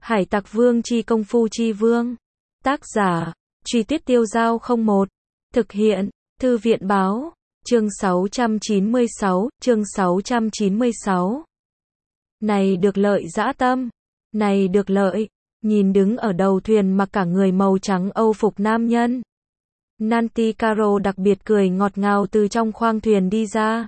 Hải tặc vương chi công phu chi vương. Tác giả, Truy Tuyết Tiêu Giao 01. Thực hiện, Thư viện báo. Chương 696, chương 696. Này được lợi dã tâm. Này được lợi. Nhìn đứng ở đầu thuyền mặc cả người màu trắng âu phục nam nhân. Nanti Caro đặc biệt cười ngọt ngào từ trong khoang thuyền đi ra.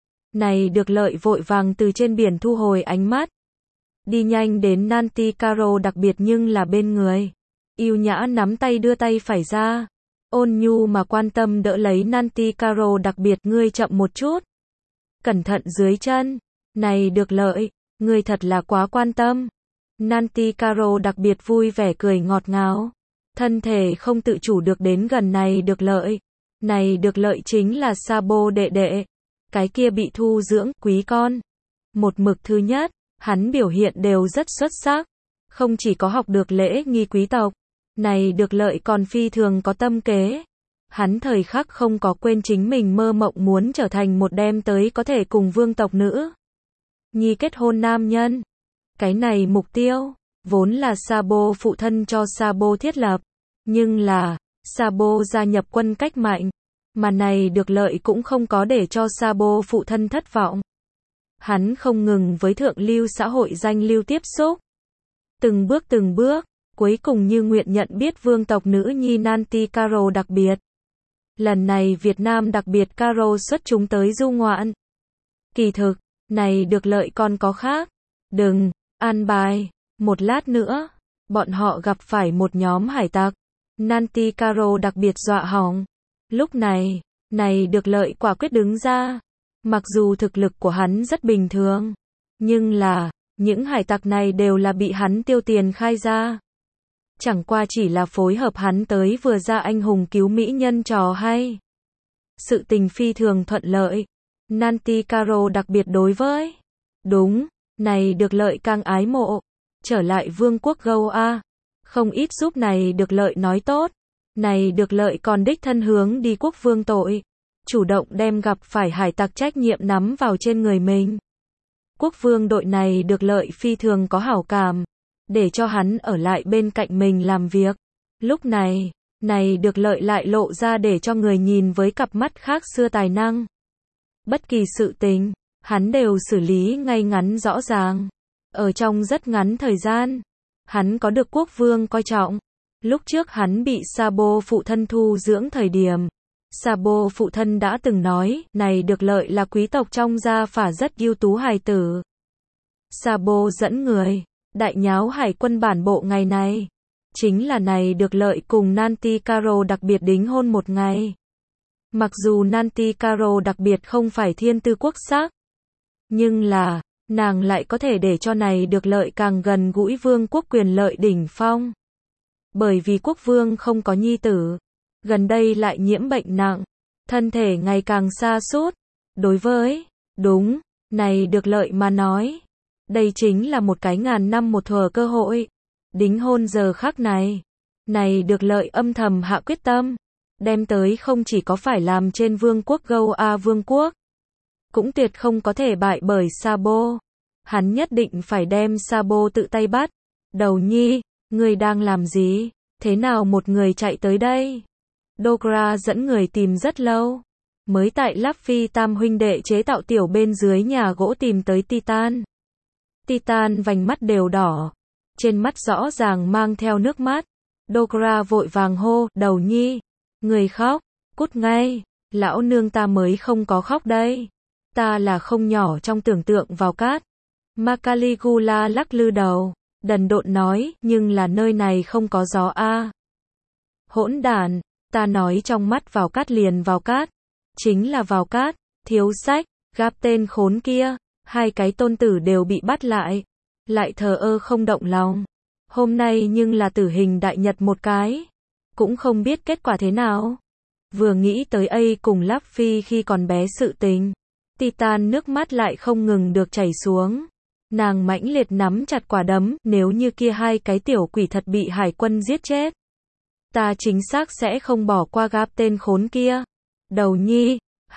Này được lợi vội vàng từ trên biển thu hồi ánh mắt. Đi nhanh đến Nanti Caro đặc biệt nhưng là bên người. Yêu nhã nắm tay đưa tay phải ra. Ôn nhu mà quan tâm đỡ lấy Nanti Caro đặc biệt, ngươi chậm một chút. Cẩn thận dưới chân. Này được lợi, ngươi thật là quá quan tâm. Nanti Caro đặc biệt vui vẻ cười ngọt ngào. Thân thể không tự chủ được đến gần này được lợi. Này được lợi chính là Sabo đệ đệ. Cái kia bị thu dưỡng, quý con. Một mực thứ nhất, hắn biểu hiện đều rất xuất sắc. Không chỉ có học được lễ nghi quý tộc. Này được lợi còn phi thường có tâm kế. Hắn thời khắc không có quên chính mình mơ mộng muốn trở thành một đêm tới có thể cùng vương tộc nữ nhi kết hôn nam nhân. Cái này mục tiêu, vốn là Sabo phụ thân cho Sabo thiết lập. Nhưng là, Sabo gia nhập quân cách mạng. Mà này được lợi cũng không có để cho Sabo phụ thân thất vọng. Hắn không ngừng với thượng lưu xã hội danh lưu tiếp xúc. Từng bước, cuối cùng như nguyện nhận biết vương tộc nữ nhi Nanti Caro đặc biệt. Lần này Việt Nam đặc biệt Caro xuất chúng tới du ngoạn. Kỳ thực, này được lợi còn có khác. Đừng, an bài, một lát nữa, bọn họ gặp phải một nhóm hải tặc. Nanti Caro đặc biệt dọa hỏng. Lúc này, này được lợi quả quyết đứng ra. Mặc dù thực lực của hắn rất bình thường, nhưng là, những hải tặc này đều là bị hắn tiêu tiền khai ra. Chẳng qua chỉ là phối hợp hắn tới vừa ra anh hùng cứu mỹ nhân trò hay. Sự tình phi thường thuận lợi. Nanti Caro đặc biệt đối với. Đúng, này được lợi càng ái mộ. Trở lại vương quốc Goa. Không ít giúp này được lợi nói tốt. Này được lợi còn đích thân hướng đi quốc vương tội. Chủ động đem gặp phải hải tặc trách nhiệm nắm vào trên người mình. Quốc vương đội này được lợi phi thường có hảo cảm. Để cho hắn ở lại bên cạnh mình làm việc. Lúc này, này được lợi lại lộ ra để cho người nhìn với cặp mắt khác xưa tài năng. Bất kỳ sự tình, hắn đều xử lý ngay ngắn rõ ràng. Ở trong rất ngắn thời gian, hắn có được quốc vương coi trọng. Lúc trước hắn bị Sabo phụ thân thu dưỡng thời điểm. Sabo phụ thân đã từng nói, này được lợi là quý tộc trong gia phả rất ưu tú hài tử. Sabo dẫn người, đại nháo hải quân bản bộ ngày này. Chính là này được lợi cùng Nanti Caro đặc biệt đính hôn một ngày. Mặc dù Nanti Caro đặc biệt không phải thiên tư quốc sắc. Nhưng là, nàng lại có thể để cho này được lợi càng gần gũi vương quốc quyền lợi đỉnh phong. Bởi vì quốc vương không có nhi tử. Gần đây lại nhiễm bệnh nặng. Thân thể ngày càng sa sút. Đối với, đúng, này được lợi mà nói. Đây chính là một cái ngàn năm một thuở cơ hội. Đính hôn giờ khắc này. Này được lợi âm thầm hạ quyết tâm. Đem tới không chỉ có phải làm trên vương quốc Goa vương quốc. Cũng tuyệt không có thể bại bởi Sabo. Hắn nhất định phải đem Sabo tự tay bắt. Đầu nhi, ngươi đang làm gì? Thế nào một người chạy tới đây? Dogra dẫn người tìm rất lâu. Mới tại Luffy tam huynh đệ chế tạo tiểu bên dưới nhà gỗ tìm tới Titan. Titan vành mắt đều đỏ. Trên mắt rõ ràng mang theo nước mắt. Dogra vội vàng hô, đầu nhi. Người khóc, cút ngay. Lão nương ta mới không có khóc đây. Ta là không nhỏ trong tưởng tượng vào cát. Makaligula lắc lư đầu. Đần độn nói, nhưng là nơi này không có gió a. Hỗn đản, ta nói trong mắt vào cát liền vào cát. Chính là vào cát, thiếu sách, gáp tên khốn kia. Hai cái tôn tử đều bị bắt lại. Lại thờ ơ không động lòng. Hôm nay nhưng là tử hình đại nhật một cái. Cũng không biết kết quả thế nào. Vừa nghĩ tới A cùng Luffy khi còn bé sự tình. Titan nước mắt lại không ngừng được chảy xuống. Nàng mãnh liệt nắm chặt quả đấm, nếu như kia hai cái tiểu quỷ thật bị hải quân giết chết. Ta chính xác sẽ không bỏ qua gáp tên khốn kia. Đầu nhi,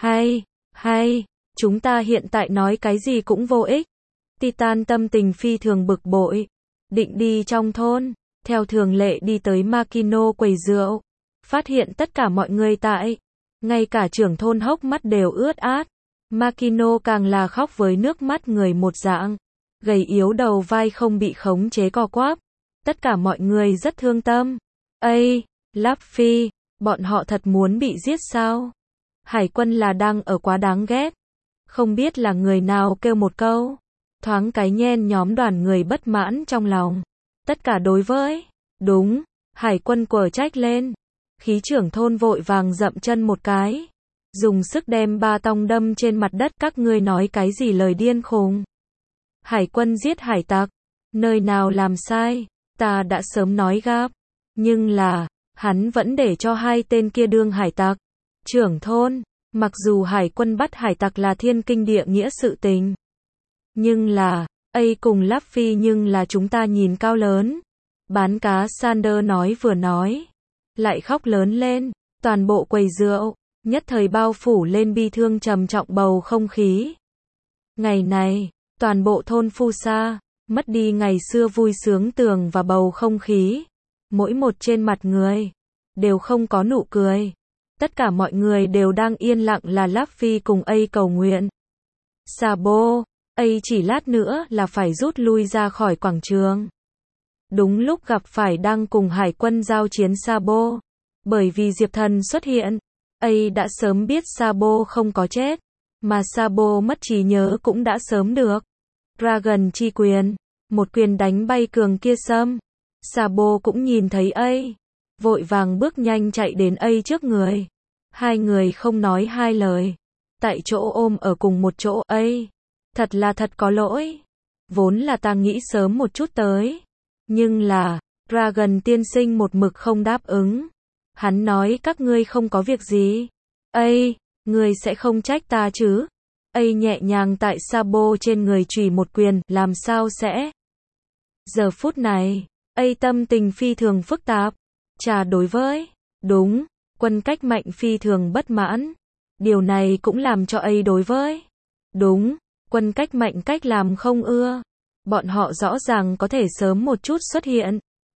hay, chúng ta hiện tại nói cái gì cũng vô ích. Titan tâm tình phi thường bực bội. định đi trong thôn, theo thường lệ đi tới Makino quầy rượu, phát hiện tất cả mọi người tại, ngay cả trưởng thôn hốc mắt đều ướt át. Makino càng là khóc với nước mắt người một dạng, gầy yếu đầu vai không bị khống chế co quắp. Tất cả mọi người rất thương tâm. Ây, Luffy, bọn họ thật muốn bị giết sao? Hải quân là đang ở quá đáng ghét. Không biết là người nào kêu một câu. Thoáng cái nhen nhóm đoàn người bất mãn trong lòng. Tất cả đối với. Đúng, hải quân quở trách lên. Khí trưởng thôn vội vàng dậm chân một cái. Dùng sức đem ba tong đâm trên mặt đất. Các ngươi nói cái gì lời điên khùng. Hải quân giết hải tặc. Nơi nào làm sai, ta đã sớm nói gáp. Nhưng là, hắn vẫn để cho hai tên kia đương hải tặc. Trưởng thôn, mặc dù hải quân bắt hải tặc là thiên kinh địa nghĩa sự tình. Nhưng là, ấy cùng Luffy nhưng là chúng ta nhìn cao lớn. Bán cá Sander nói vừa nói. Lại khóc lớn lên, toàn bộ quầy rượu, nhất thời bao phủ lên bi thương trầm trọng bầu không khí. Ngày này, toàn bộ thôn Fusa, mất đi ngày xưa vui sướng tường và bầu không khí. Mỗi một trên mặt người, đều không có nụ cười. Tất cả mọi người đều đang yên lặng là Luffy cùng A cầu nguyện. Sabo, A chỉ lát nữa là phải rút lui ra khỏi quảng trường. Đúng lúc gặp phải đang cùng hải quân giao chiến Sabo. Bởi vì Diệp Thần xuất hiện, A đã sớm biết Sabo không có chết. Mà Sabo mất trí nhớ cũng đã sớm được. Dragon chi quyền, một quyền đánh bay cường kia sâm. Sabo cũng nhìn thấy A, vội vàng bước nhanh chạy đến A trước người. Hai người không nói hai lời, tại chỗ ôm ở cùng một chỗ. A, thật là thật có lỗi. Vốn là ta nghĩ sớm một chút tới. Nhưng là, Dragon tiên sinh một mực không đáp ứng. Hắn nói các ngươi không có việc gì. A, ngươi sẽ không trách ta chứ? A nhẹ nhàng tại Sabo trên người chùy một quyền, làm sao sẽ? Giờ phút này, A tâm tình phi thường phức tạp. Chà đối với, đúng, quân cách mạnh phi thường bất mãn. Điều này cũng làm cho A đối với, đúng, quân cách mạnh cách làm không ưa. Bọn họ rõ ràng có thể sớm một chút xuất hiện.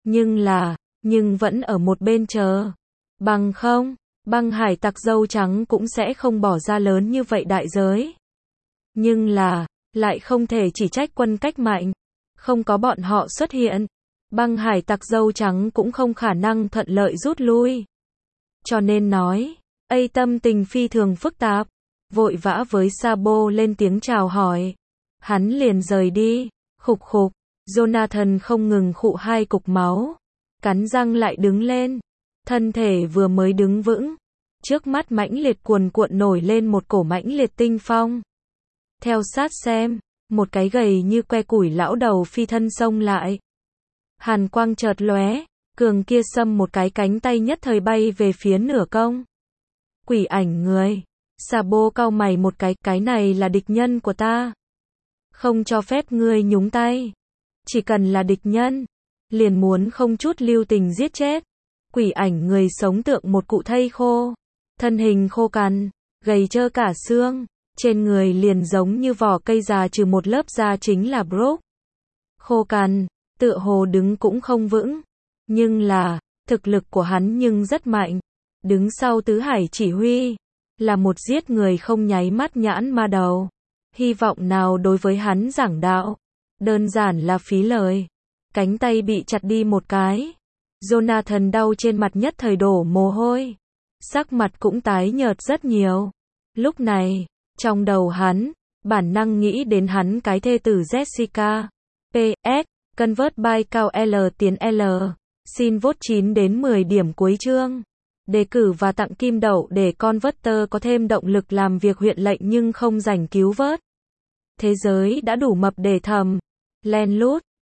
Nhưng vẫn ở một bên chờ. Bằng không, băng hải tặc dâu trắng cũng sẽ không bỏ ra lớn như vậy đại giới. Nhưng là, lại không thể chỉ trách quân cách mạnh. Không có bọn họ xuất hiện, băng hải tặc dâu trắng cũng không khả năng thuận lợi rút lui. Cho nên nói, A tâm tình phi thường phức tạp, vội vã với Sabo lên tiếng chào hỏi. Hắn liền rời đi, khục khục, Jonathan không ngừng khụ hai cục máu, cắn răng lại đứng lên, thân thể vừa mới đứng vững, trước mắt mãnh liệt cuồn cuộn nổi lên một cổ mãnh liệt tinh phong. Theo sát xem, một cái gầy như que củi lão đầu phi thân xông lại. Hàn quang chợt lóe, cường kia xâm một cái cánh tay nhất thời bay về phía nửa công. Quỷ ảnh người. Sabo cau mày một cái này là địch nhân của ta. Không cho phép ngươi nhúng tay. Chỉ cần là địch nhân, liền muốn không chút lưu tình giết chết. Quỷ ảnh người sống tượng một cụ thây khô. Thân hình khô cằn, gầy trơ cả xương. Trên người liền giống như vỏ cây già trừ một lớp da chính là Brook. Khô cằn, tựa hồ đứng cũng không vững. Nhưng là, thực lực của hắn nhưng rất mạnh. Đứng sau tứ hải chỉ huy, là một giết người không nháy mắt nhãn ma đầu. Hy vọng nào đối với hắn giảng đạo, đơn giản là phí lời. Cánh tay bị chặt đi một cái. Jonathan đau trên mặt nhất thời đổ mồ hôi. Sắc mặt cũng tái nhợt rất nhiều. Lúc này, trong đầu hắn, bản năng nghĩ đến hắn cái thê tử Jessica. PS, convert by cao L tiến L. Xin vote 9 đến 10 điểm cuối chương. Đề cử và tặng kim đậu để Converter có thêm động lực làm việc huyện lệnh nhưng không rảnh cứu vớt. Thế giới đã đủ mập để thầm. Len lút,